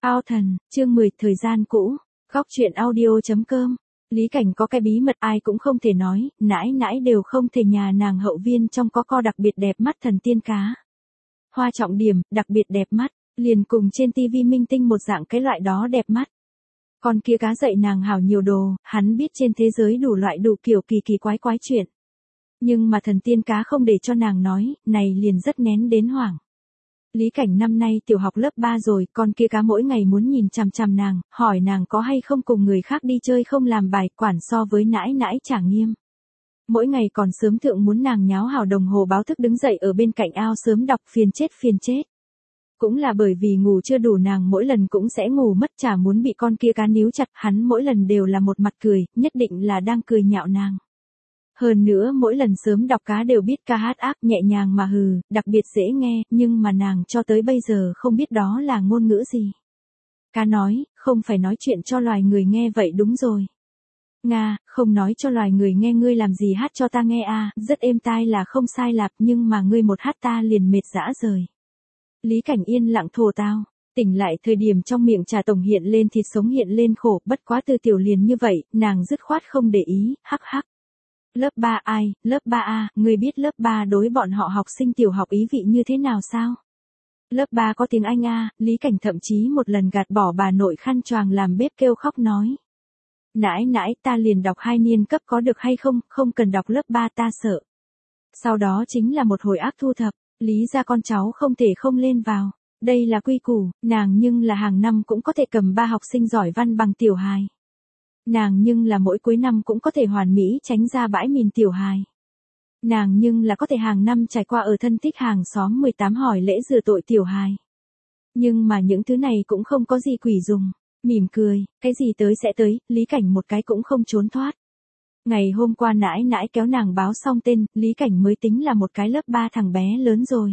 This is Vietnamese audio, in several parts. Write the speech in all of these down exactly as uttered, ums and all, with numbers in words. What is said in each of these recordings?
Ao thần, chương mười, thời gian cũ. Góc truyện audio.com. Lý Cảnh có cái bí mật ai cũng không thể nói, nãi nãi đều không thể nhà nàng hậu viên trong có co đặc biệt đẹp mắt thần tiên cá. Hoa trọng điểm, đặc biệt đẹp mắt, liền cùng trên tivi minh tinh một dạng cái loại đó đẹp mắt. Con kia cá dạy nàng hảo nhiều đồ, hắn biết trên thế giới đủ loại đủ kiểu kỳ kỳ quái quái chuyện. Nhưng mà thần tiên cá không để cho nàng nói, này liền rất nén đến hoảng. Lý Cảnh năm nay tiểu học lớp ba rồi, con kia cá mỗi ngày muốn nhìn chằm chằm nàng, hỏi nàng có hay không cùng người khác đi chơi không làm bài, quản so với nãi nãi trả nghiêm. Mỗi ngày còn sớm thượng muốn nàng nháo hào đồng hồ báo thức đứng dậy ở bên cạnh ao sớm đọc phiền chết phiền chết. Cũng là bởi vì ngủ chưa đủ nàng mỗi lần cũng sẽ ngủ mất, chả muốn bị con kia cá níu chặt, hắn mỗi lần đều là một mặt cười, nhất định là đang cười nhạo nàng. Hơn nữa mỗi lần sớm đọc cá đều biết ca hát ác nhẹ nhàng mà hừ, đặc biệt dễ nghe, nhưng mà nàng cho tới bây giờ không biết đó là ngôn ngữ gì. Cá nói, không phải nói chuyện cho loài người nghe vậy đúng rồi. Nga, không nói cho loài người nghe, ngươi làm gì hát cho ta nghe à, rất êm tai là không sai lạp, nhưng mà ngươi một hát ta liền mệt dã rời. Lý Cảnh yên lặng thổ tao, tỉnh lại thời điểm trong miệng trà tổng hiện lên thịt sống hiện lên khổ, bất quá từ tiểu liền như vậy, nàng dứt khoát không để ý, hắc hắc. Lớp ba ai, lớp ba A, ngươi biết lớp ba đối bọn họ học sinh tiểu học ý vị như thế nào sao? Lớp ba có tiếng Anh A, Lý Cảnh thậm chí một lần gạt bỏ bà nội khăn choàng làm bếp kêu khóc nói. Nãi nãi ta liền đọc hai niên cấp có được hay không, không cần đọc lớp ba ta sợ. Sau đó chính là một hồi ác thu thập, Lý ra con cháu không thể không lên vào. Đây là quy củ, nàng nhưng là hàng năm cũng có thể cầm ba học sinh giỏi văn bằng tiểu hài. Nàng nhưng là mỗi cuối năm cũng có thể hoàn mỹ tránh ra bãi mìn tiểu hài. Nàng nhưng là có thể hàng năm trải qua ở thân thích hàng xóm mười tám hỏi lễ rửa tội tiểu hài. Nhưng mà những thứ này cũng không có gì quỷ dùng. Mỉm cười, cái gì tới sẽ tới, Lý Cảnh một cái cũng không trốn thoát. Ngày hôm qua nãi nãi kéo nàng báo xong tên, Lý Cảnh mới tính là một cái lớp ba thằng bé lớn rồi.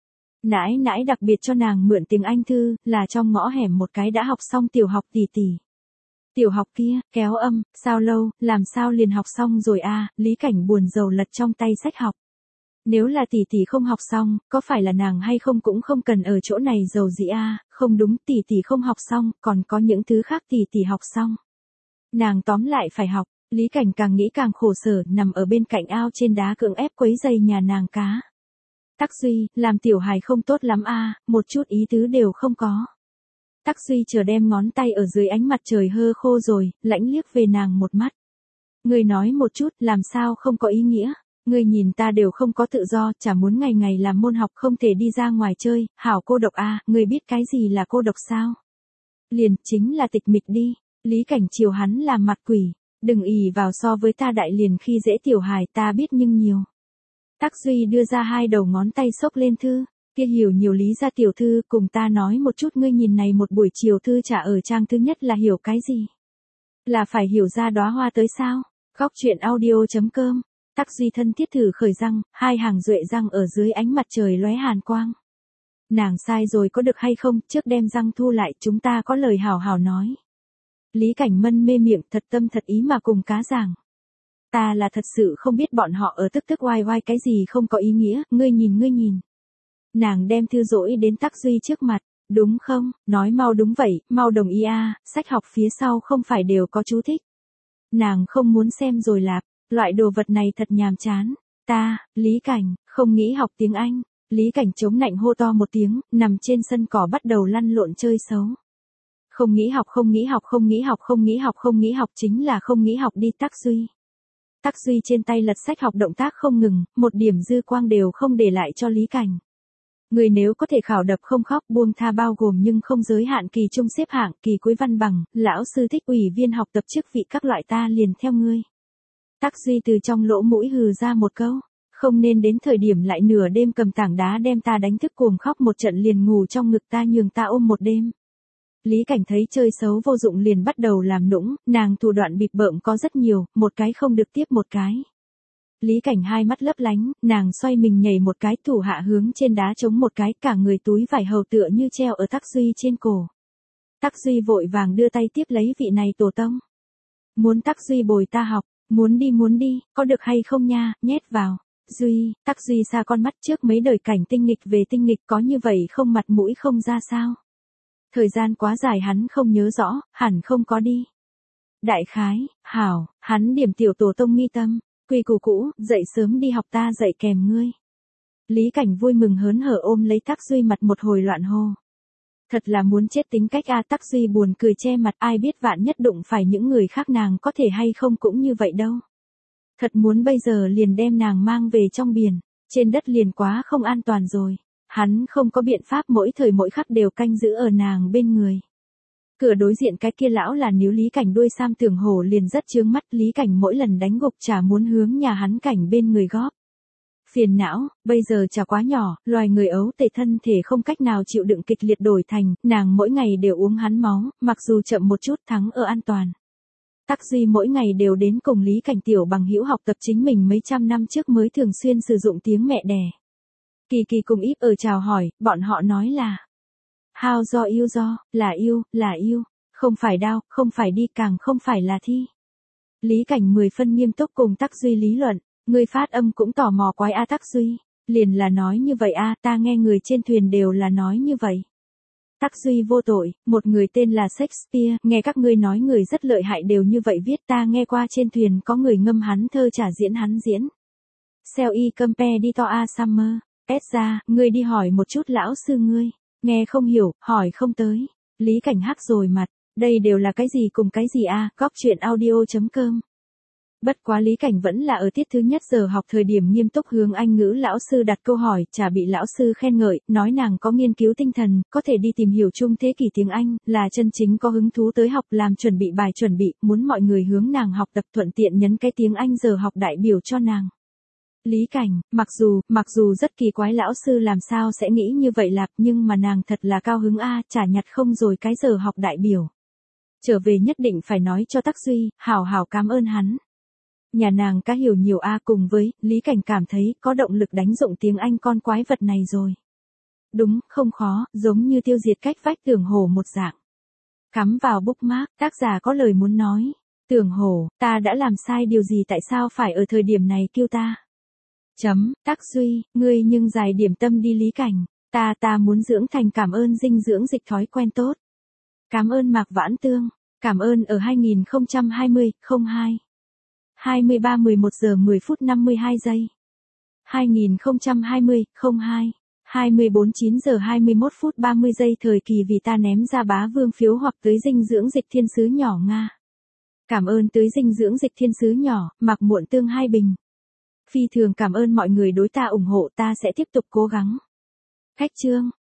Nãi nãi đặc biệt cho nàng mượn tiếng Anh thư, là trong ngõ hẻm một cái đã học xong tiểu học tỷ tỷ. Tiểu học kia, kéo âm, sao lâu, làm sao liền học xong rồi a? Lý Cảnh buồn rầu lật trong tay sách học. Nếu là tỷ tỷ không học xong, có phải là nàng hay không cũng không cần ở chỗ này giàu gì a? Không đúng, tỷ tỷ không học xong, còn có những thứ khác tỷ tỷ học xong. Nàng tóm lại phải học, Lý Cảnh càng nghĩ càng khổ sở, nằm ở bên cạnh ao trên đá cưỡng ép quấy giày nhà nàng cá. Tắc Duy, làm tiểu hài không tốt lắm a, một chút ý tứ đều không có. Tắc Duy chờ đem ngón tay ở dưới ánh mặt trời hơ khô rồi, lãnh liếc về nàng một mắt. Ngươi nói một chút, làm sao không có ý nghĩa, ngươi nhìn ta đều không có tự do, chả muốn ngày ngày làm môn học không thể đi ra ngoài chơi, hảo cô độc a, ngươi biết cái gì là cô độc sao? Liền, chính là tịch mịch đi, Lý Cảnh chiều hắn làm mặt quỷ, đừng ì vào so với ta đại liền khi dễ tiểu hài ta biết nhưng nhiều. Tắc Duy đưa ra hai đầu ngón tay xốc lên thư. Kia hiểu nhiều Lý gia tiểu thư, cùng ta nói một chút, ngươi nhìn này một buổi chiều thư trả ở trang thứ nhất là hiểu cái gì? Là phải hiểu ra đóa hoa tới sao? Góc truyện audio.com. Tắc Duy thân thiết thử khởi răng, hai hàng duệ răng ở dưới ánh mặt trời lóe hàn quang. Nàng sai rồi có được hay không, trước đem răng thu lại, chúng ta có lời hảo hảo nói. Lý Cảnh mân mê miệng, thật tâm thật ý mà cùng cá giảng. Ta là thật sự không biết bọn họ ở tức tức oai oai cái gì không có ý nghĩa, ngươi nhìn ngươi nhìn. Nàng đem thư dỗi đến Tắc Duy trước mặt, đúng không, nói mau đúng vậy, mau đồng ý a, sách học phía sau không phải đều có chú thích. Nàng không muốn xem rồi lạp, loại đồ vật này thật nhàm chán, ta, Lý Cảnh, không nghĩ học tiếng Anh, Lý Cảnh chống nạnh hô to một tiếng, nằm trên sân cỏ bắt đầu lăn lộn chơi xấu. Không nghĩ học không nghĩ học không nghĩ học không nghĩ học không nghĩ học chính là không nghĩ học đi Tắc Duy. Tắc Duy trên tay lật sách học động tác không ngừng, một điểm dư quang đều không để lại cho Lý Cảnh. Người nếu có thể khảo đập không khóc buông tha bao gồm nhưng không giới hạn kỳ trung xếp hạng, kỳ cuối văn bằng, lão sư thích ủy viên học tập chức vị các loại ta liền theo ngươi. Tắc Duy từ trong lỗ mũi hừ ra một câu, không nên đến thời điểm lại nửa đêm cầm tảng đá đem ta đánh thức cuồng khóc một trận liền ngủ trong ngực ta nhường ta ôm một đêm. Lý Cảnh thấy chơi xấu vô dụng liền bắt đầu làm nũng, nàng thủ đoạn bịp bợm có rất nhiều, một cái không được tiếp một cái. Lý Cảnh hai mắt lấp lánh, nàng xoay mình nhảy một cái, thủ hạ hướng trên đá chống một cái, cả người túi vải hầu tựa như treo ở Tắc Duy trên cổ. Tắc Duy vội vàng đưa tay tiếp lấy vị này tổ tông. Muốn Tắc Duy bồi ta học, muốn đi muốn đi, có được hay không nha, nhét vào. Duy, Tắc Duy xa con mắt trước mấy đời cảnh tinh nghịch về tinh nghịch có như vậy không mặt mũi không ra sao. Thời gian quá dài hắn không nhớ rõ, hẳn không có đi. Đại khái, hảo, hắn điểm tiểu tổ tông mi tâm, quy củ cũ, dậy sớm đi học ta dạy kèm ngươi. Lý Cảnh vui mừng hớn hở ôm lấy Tắc Duy mặt một hồi loạn hô. Thật là muốn chết tính cách a. Tắc Duy buồn cười che mặt, ai biết vạn nhất đụng phải những người khác nàng có thể hay không cũng như vậy đâu. Thật muốn bây giờ liền đem nàng mang về trong biển, trên đất liền quá không an toàn rồi. Hắn không có biện pháp mỗi thời mỗi khắc đều canh giữ ở nàng bên người. Cửa đối diện cái kia lão là níu Lý Cảnh đuôi sam Tưởng Hổ liền rất chướng mắt, Lý Cảnh mỗi lần đánh gục chả muốn hướng nhà hắn cảnh bên người góp. Phiền não, bây giờ chả quá nhỏ, loài người ấu tể thân thể không cách nào chịu đựng kịch liệt đổi thành, nàng mỗi ngày đều uống hắn máu, mặc dù chậm một chút thắng ở an toàn. Tắc Duy mỗi ngày đều đến cùng Lý Cảnh tiểu bằng hữu học tập chính mình mấy trăm năm trước mới thường xuyên sử dụng tiếng mẹ đẻ. Kỳ Kỳ cùng Íp ở chào hỏi, bọn họ nói là How do yêu do, là yêu, là yêu, không phải đao, không phải đi, càng không phải là thi. Lý Cảnh mười phân nghiêm túc cùng Tắc Duy lý luận, người phát âm cũng tò mò quái a. Tắc Duy, liền là nói như vậy a, ta nghe người trên thuyền đều là nói như vậy. Tắc Duy vô tội, một người tên là Shakespeare, nghe các ngươi nói người rất lợi hại đều như vậy viết, ta nghe qua trên thuyền có người ngâm hắn thơ trả diễn hắn diễn. Sell y compare đi to a summer, Esra, ngươi đi hỏi một chút lão sư ngươi, nghe không hiểu, hỏi không tới. Lý Cảnh hắc rồi mặt, đây đều là cái gì cùng cái gì a, góc chuyện audio.com. Bất quá Lý Cảnh vẫn là ở tiết thứ nhất giờ học thời điểm nghiêm túc hướng Anh ngữ lão sư đặt câu hỏi, chả bị lão sư khen ngợi, nói nàng có nghiên cứu tinh thần, có thể đi tìm hiểu chung thế kỷ tiếng Anh, là chân chính có hứng thú tới học, làm chuẩn bị bài chuẩn bị, muốn mọi người hướng nàng học tập, thuận tiện nhấn cái tiếng Anh giờ học đại biểu cho nàng. Lý Cảnh, mặc dù, mặc dù rất kỳ quái lão sư làm sao sẽ nghĩ như vậy lạp, nhưng mà nàng thật là cao hứng a, chả nhặt không rồi cái giờ học đại biểu. Trở về nhất định phải nói cho Tắc Duy, hảo hảo cảm ơn hắn. Nhà nàng cá hiểu nhiều a, cùng với, Lý Cảnh cảm thấy có động lực đánh dụng tiếng Anh con quái vật này rồi. Đúng, không khó, giống như tiêu diệt cách vách Tưởng Hổ một dạng. Cắm vào bookmark, tác giả có lời muốn nói. Tưởng Hổ, ta đã làm sai điều gì, tại sao phải ở thời điểm này kêu ta? Chấm, Tắc Duy, ngươi nhưng dài điểm tâm đi. Lý Cảnh, ta ta muốn dưỡng thành cảm ơn dinh dưỡng dịch thói quen tốt. Cảm ơn Mạc Vãn Tương, cảm ơn ở hai nghìn không trăm hai mươi, không hai. hai mươi ba mười một giờ mười phút năm mươi hai giây. hai nghìn không trăm hai mươi, không hai. hai mươi bốn chín giờ hai mươi mốt phút ba mươi giây thời kỳ vì ta ném ra bá vương phiếu hoặc tới dinh dưỡng dịch thiên sứ nhỏ Nga. Cảm ơn tới dinh dưỡng dịch thiên sứ nhỏ, Mạc Muộn Tương hai bình. Phi thường cảm ơn mọi người đối ta ủng hộ, ta sẽ tiếp tục cố gắng. Khách chương.